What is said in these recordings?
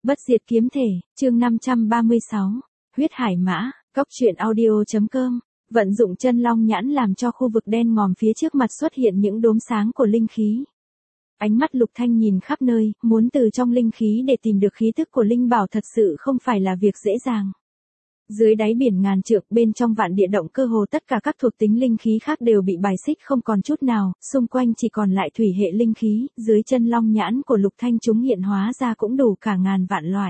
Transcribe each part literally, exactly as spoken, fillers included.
Bất diệt kiếm thể, chương năm trăm ba mươi sáu, huyết hải mã, cóc truyện audio.com, vận dụng chân long nhãn làm cho khu vực đen ngòm phía trước mặt xuất hiện những đốm sáng của linh khí. Ánh mắt Lục Thanh nhìn khắp nơi, muốn từ trong linh khí để tìm được khí tức của linh bảo thật sự không phải là việc dễ dàng. Dưới đáy biển ngàn trượng bên trong vạn địa động cơ hồ tất cả các thuộc tính linh khí khác đều bị bài xích không còn chút nào, xung quanh chỉ còn lại thủy hệ linh khí, dưới chân long nhãn của Lục Thanh chúng hiện hóa ra cũng đủ cả ngàn vạn loại.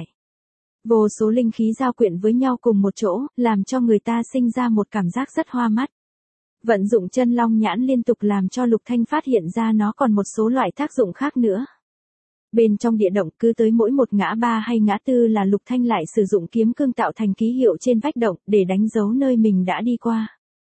Vô số linh khí giao quyện với nhau cùng một chỗ, làm cho người ta sinh ra một cảm giác rất hoa mắt. Vận dụng chân long nhãn liên tục làm cho Lục Thanh phát hiện ra nó còn một số loại tác dụng khác nữa. Bên trong địa động cứ tới mỗi một ngã ba hay ngã tư là Lục Thanh lại sử dụng kiếm cương tạo thành ký hiệu trên vách động để đánh dấu nơi mình đã đi qua.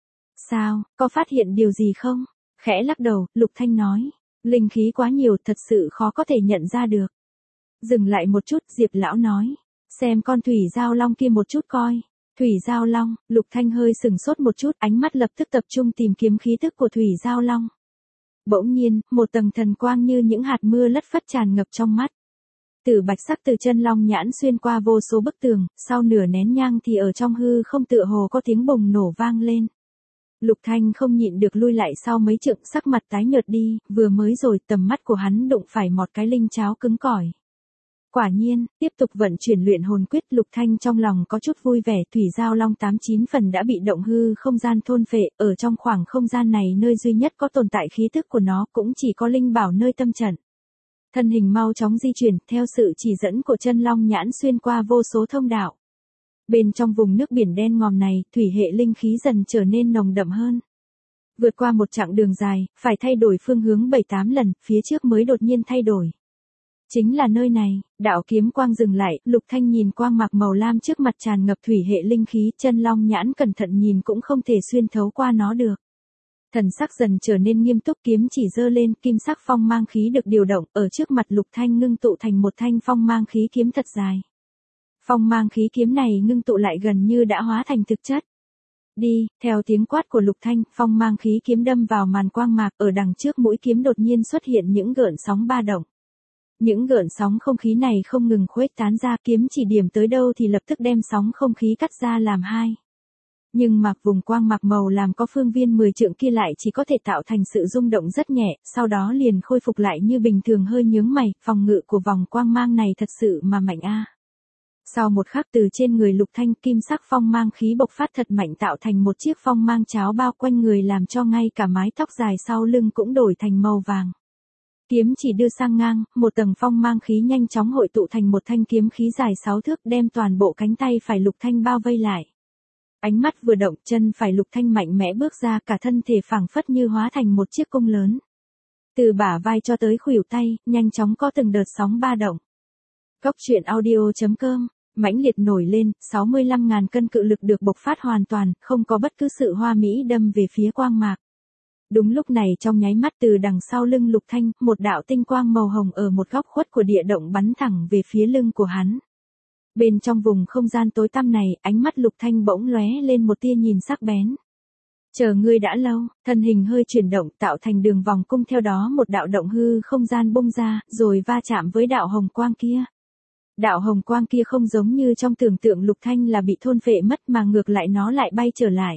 Sao, có phát hiện điều gì không? Khẽ lắc đầu, Lục Thanh nói. Linh khí quá nhiều thật sự khó có thể nhận ra được. Dừng lại một chút, Diệp lão nói. Xem con thủy giao long kia một chút coi. Thủy giao long, Lục Thanh hơi sừng sốt một chút, ánh mắt lập tức tập trung tìm kiếm khí tức của thủy giao long. Bỗng nhiên, một tầng thần quang như những hạt mưa lất phất tràn ngập trong mắt. Tử bạch sắc từ chân long nhãn xuyên qua vô số bức tường, sau nửa nén nhang thì ở trong hư không tựa hồ có tiếng bùng nổ vang lên. Lục Thanh không nhịn được lui lại sau mấy trượng, sắc mặt tái nhợt đi, vừa mới rồi tầm mắt của hắn đụng phải một cái linh cháo cứng cỏi. Quả nhiên, tiếp tục vận chuyển luyện hồn quyết, Lục Thanh trong lòng có chút vui vẻ, thủy giao long tám chín phần đã bị động hư không gian thôn phệ, ở trong khoảng không gian này nơi duy nhất có tồn tại khí tức của nó cũng chỉ có linh bảo nơi tâm trận. Thân hình mau chóng di chuyển, theo sự chỉ dẫn của chân long nhãn xuyên qua vô số thông đạo. Bên trong vùng nước biển đen ngòm này, thủy hệ linh khí dần trở nên nồng đậm hơn. Vượt qua một chặng đường dài, phải thay đổi phương hướng bảy tám lần, phía trước mới đột nhiên thay đổi. Chính là nơi này, đạo kiếm quang dừng lại, Lục Thanh nhìn quang mạc màu lam trước mặt tràn ngập thủy hệ linh khí, chân long nhãn cẩn thận nhìn cũng không thể xuyên thấu qua nó được. Thần sắc dần trở nên nghiêm túc, kiếm chỉ giơ lên, kim sắc phong mang khí được điều động, ở trước mặt Lục Thanh ngưng tụ thành một thanh phong mang khí kiếm thật dài. Phong mang khí kiếm này ngưng tụ lại gần như đã hóa thành thực chất. Đi, theo tiếng quát của Lục Thanh, phong mang khí kiếm đâm vào màn quang mạc, ở đằng trước mũi kiếm đột nhiên xuất hiện những gợn sóng ba động. Những gợn sóng không khí này không ngừng khuếch tán ra, kiếm chỉ điểm tới đâu thì lập tức đem sóng không khí cắt ra làm hai. Nhưng mà vùng quang mạc màu làm có phương viên mười trượng kia lại chỉ có thể tạo thành sự rung động rất nhẹ, sau đó liền khôi phục lại như bình thường, hơi nhướng mày, phòng ngự của vòng quang mang này thật sự mà mạnh a. Sau một khắc từ trên người Lục Thanh, kim sắc phong mang khí bộc phát thật mạnh tạo thành một chiếc phong mang cháo bao quanh người làm cho ngay cả mái tóc dài sau lưng cũng đổi thành màu vàng. Kiếm chỉ đưa sang ngang, một tầng phong mang khí nhanh chóng hội tụ thành một thanh kiếm khí dài sáu thước đem toàn bộ cánh tay phải Lục Thanh bao vây lại. Ánh mắt vừa động, chân phải Lục Thanh mạnh mẽ bước ra, cả thân thể phảng phất như hóa thành một chiếc cung lớn. Từ bả vai cho tới khuỷu tay, nhanh chóng có từng đợt sóng ba động. Cóc truyện audio.com, mãnh liệt nổi lên, sáu mươi lăm nghìn cân cự lực được bộc phát hoàn toàn, không có bất cứ sự hoa mỹ đâm về phía quang mạc. Đúng lúc này trong nháy mắt từ đằng sau lưng Lục Thanh, một đạo tinh quang màu hồng ở một góc khuất của địa động bắn thẳng về phía lưng của hắn. Bên trong vùng không gian tối tăm này, ánh mắt Lục Thanh bỗng lóe lên một tia nhìn sắc bén. Chờ ngươi đã lâu, thân hình hơi chuyển động tạo thành đường vòng cung, theo đó một đạo động hư không gian bung ra, rồi va chạm với đạo hồng quang kia. Đạo hồng quang kia không giống như trong tưởng tượng Lục Thanh là bị thôn phệ mất mà ngược lại nó lại bay trở lại.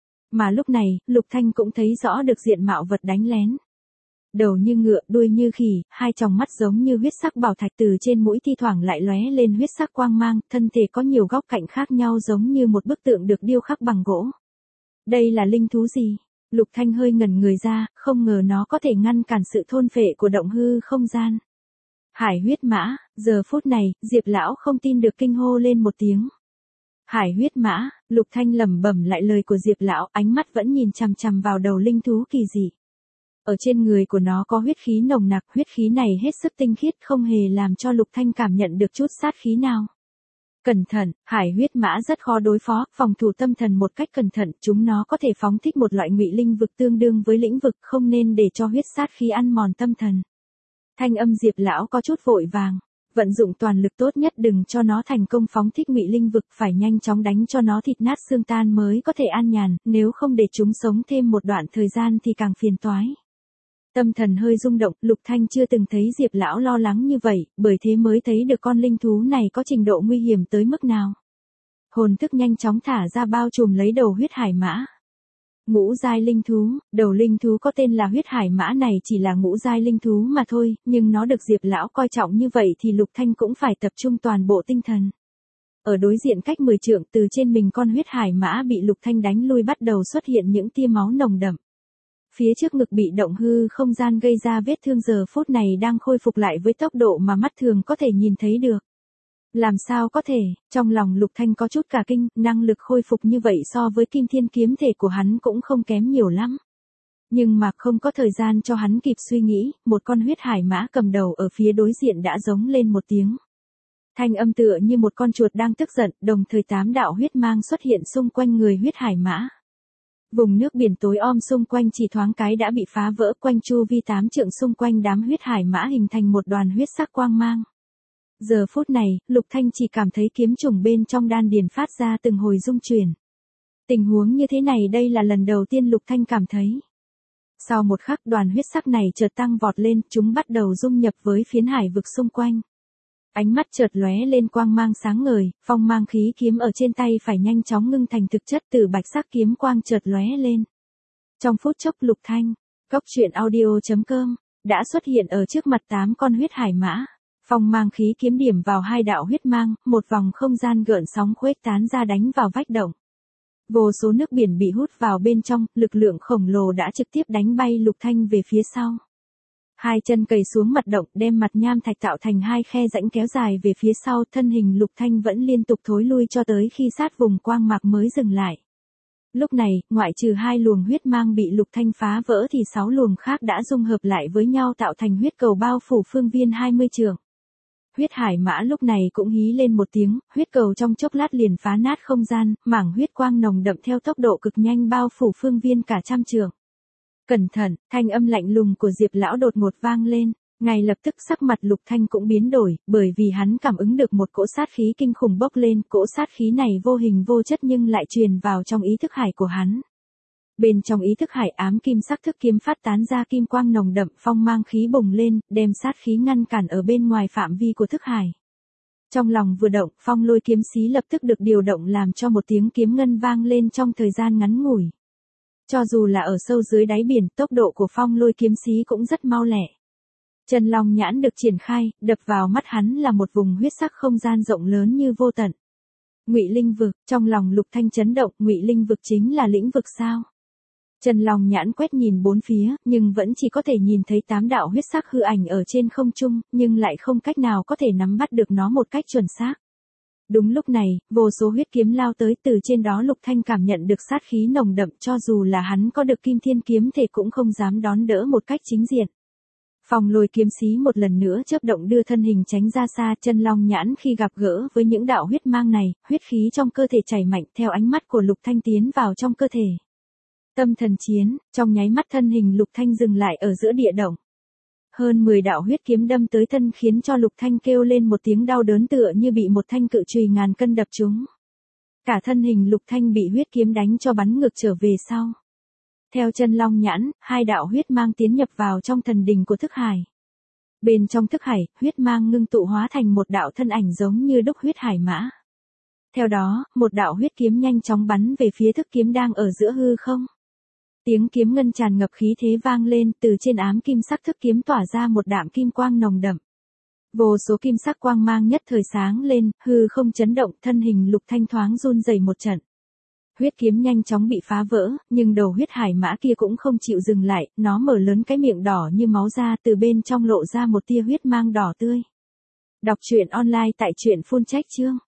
Mà lúc này, Lục Thanh cũng thấy rõ được diện mạo vật đánh lén. Đầu như ngựa, đuôi như khỉ, hai tròng mắt giống như huyết sắc bảo thạch, từ trên mũi thi thoảng lại lóe lên huyết sắc quang mang, thân thể có nhiều góc cạnh khác nhau giống như một bức tượng được điêu khắc bằng gỗ. Đây là linh thú gì? Lục Thanh hơi ngẩn người ra, không ngờ nó có thể ngăn cản sự thôn phệ của động hư không gian. Hải huyết mã, giờ phút này, Diệp lão không tin được kinh hô lên một tiếng. Hải huyết mã, Lục Thanh lẩm bẩm lại lời của Diệp lão, ánh mắt vẫn nhìn chằm chằm vào đầu linh thú kỳ dị. Ở trên người của nó có huyết khí nồng nặc, huyết khí này hết sức tinh khiết, không hề làm cho Lục Thanh cảm nhận được chút sát khí nào. Cẩn thận, hải huyết mã rất khó đối phó, phòng thủ tâm thần một cách cẩn thận, chúng nó có thể phóng thích một loại ngụy linh vực tương đương với lĩnh vực, không nên để cho huyết sát khí ăn mòn tâm thần. Thanh âm Diệp lão có chút vội vàng. Vận dụng toàn lực tốt nhất đừng cho nó thành công phóng thích ngụy linh vực, phải nhanh chóng đánh cho nó thịt nát xương tan mới có thể an nhàn, nếu không để chúng sống thêm một đoạn thời gian thì càng phiền toái. Tâm thần hơi rung động, Lục Thanh chưa từng thấy Diệp lão lo lắng như vậy, bởi thế mới thấy được con linh thú này có trình độ nguy hiểm tới mức nào. Hồn thức nhanh chóng thả ra bao trùm lấy đầu huyết hải mã. Ngũ giai linh thú, đầu linh thú có tên là huyết hải mã này chỉ là ngũ giai linh thú mà thôi, nhưng nó được Diệp lão coi trọng như vậy thì Lục Thanh cũng phải tập trung toàn bộ tinh thần. Ở đối diện cách mười trượng, từ trên mình con huyết hải mã bị Lục Thanh đánh lui bắt đầu xuất hiện những tia máu nồng đậm. Phía trước ngực bị động hư không gian gây ra vết thương giờ phút này đang khôi phục lại với tốc độ mà mắt thường có thể nhìn thấy được. Làm sao có thể, trong lòng Lục Thanh có chút cả kinh, năng lực khôi phục như vậy so với kim thiên kiếm thể của hắn cũng không kém nhiều lắm. Nhưng mà không có thời gian cho hắn kịp suy nghĩ, một con huyết hải mã cầm đầu ở phía đối diện đã giống lên một tiếng. Thanh âm tựa như một con chuột đang tức giận, đồng thời tám đạo huyết mang xuất hiện xung quanh người huyết hải mã. Vùng nước biển tối om xung quanh chỉ thoáng cái đã bị phá vỡ, quanh chu vi tám trượng xung quanh đám huyết hải mã hình thành một đoàn huyết sắc quang mang. Giờ phút này, Lục Thanh chỉ cảm thấy kiếm trùng bên trong đan điền phát ra từng hồi rung chuyển. Tình huống như thế này đây là lần đầu tiên Lục Thanh cảm thấy. Sau một khắc đoàn huyết sắc này chợt tăng vọt lên, chúng bắt đầu dung nhập với phiến hải vực xung quanh. Ánh mắt chợt lóe lên quang mang sáng ngời, phong mang khí kiếm ở trên tay phải nhanh chóng ngưng thành thực chất, từ bạch sắc kiếm quang chợt lóe lên. Trong phút chốc Lục Thanh, Cốc truyện audio chấm com, đã xuất hiện ở trước mặt tám con huyết hải mã. Phong mang khí kiếm điểm vào hai đạo huyết mang, một vòng không gian gợn sóng khuếch tán ra đánh vào vách động. Vô số nước biển bị hút vào bên trong, lực lượng khổng lồ đã trực tiếp đánh bay Lục Thanh về phía sau. Hai chân cầy xuống mặt động, đem mặt nham thạch tạo thành hai khe rãnh kéo dài về phía sau, thân hình Lục Thanh vẫn liên tục thối lui cho tới khi sát vùng quang mạc mới dừng lại. Lúc này, ngoại trừ hai luồng huyết mang bị Lục Thanh phá vỡ thì sáu luồng khác đã dung hợp lại với nhau tạo thành huyết cầu bao phủ phương viên hai mươi trượng. Huyết hải mã lúc này cũng hí lên một tiếng, huyết cầu trong chốc lát liền phá nát không gian, mảng huyết quang nồng đậm theo tốc độ cực nhanh bao phủ phương viên cả trăm trượng. Cẩn thận, thanh âm lạnh lùng của Diệp lão đột ngột vang lên, ngay lập tức sắc mặt Lục Thanh cũng biến đổi, bởi vì hắn cảm ứng được một cỗ sát khí kinh khủng bốc lên, cỗ sát khí này vô hình vô chất nhưng lại truyền vào trong ý thức hải của hắn. Bên trong ý thức hải ám kim sắc thức kiếm phát tán ra kim quang nồng đậm, phong mang khí bùng lên, đem sát khí ngăn cản ở bên ngoài phạm vi của thức hải. Trong lòng vừa động, phong lôi kiếm xí lập tức được điều động làm cho một tiếng kiếm ngân vang lên trong thời gian ngắn ngủi. Cho dù là ở sâu dưới đáy biển, tốc độ của phong lôi kiếm xí cũng rất mau lẹ. Chân long nhãn được triển khai, đập vào mắt hắn là một vùng huyết sắc không gian rộng lớn như vô tận. Ngụy linh vực, trong lòng Lục Thanh chấn động, Ngụy linh vực chính là lĩnh vực sao? Chân long nhãn quét nhìn bốn phía, nhưng vẫn chỉ có thể nhìn thấy tám đạo huyết sắc hư ảnh ở trên không trung, nhưng lại không cách nào có thể nắm bắt được nó một cách chuẩn xác. Đúng lúc này, vô số huyết kiếm lao tới, từ trên đó Lục Thanh cảm nhận được sát khí nồng đậm, cho dù là hắn có được kim thiên kiếm thể cũng không dám đón đỡ một cách chính diện. Phong lôi kiếm xí một lần nữa chớp động đưa thân hình tránh ra xa, chân long nhãn khi gặp gỡ với những đạo huyết mang này, huyết khí trong cơ thể chảy mạnh theo ánh mắt của Lục Thanh tiến vào trong cơ thể. Tâm thần chiến, trong nháy mắt thân hình Lục Thanh dừng lại ở giữa địa động. Hơn mười đạo huyết kiếm đâm tới thân khiến cho Lục Thanh kêu lên một tiếng đau đớn tựa như bị một thanh cự chùy ngàn cân đập trúng. Cả thân hình Lục Thanh bị huyết kiếm đánh cho bắn ngược trở về sau. Theo chân long nhãn, hai đạo huyết mang tiến nhập vào trong thần đình của thức hải. Bên trong thức hải, huyết mang ngưng tụ hóa thành một đạo thân ảnh giống như đúc huyết hải mã. Theo đó, một đạo huyết kiếm nhanh chóng bắn về phía thức kiếm đang ở giữa hư không. Tiếng kiếm ngân tràn ngập khí thế vang lên, từ trên ám kim sắc thức kiếm tỏa ra một đạm kim quang nồng đậm. Vô số kim sắc quang mang nhất thời sáng lên, hư không chấn động, thân hình Lục Thanh thoáng run rẩy một trận. Huyết kiếm nhanh chóng bị phá vỡ, nhưng đầu huyết hải mã kia cũng không chịu dừng lại, nó mở lớn cái miệng đỏ như máu ra, từ bên trong lộ ra một tia huyết mang đỏ tươi. Đọc truyện online tại truyện Full Check chương.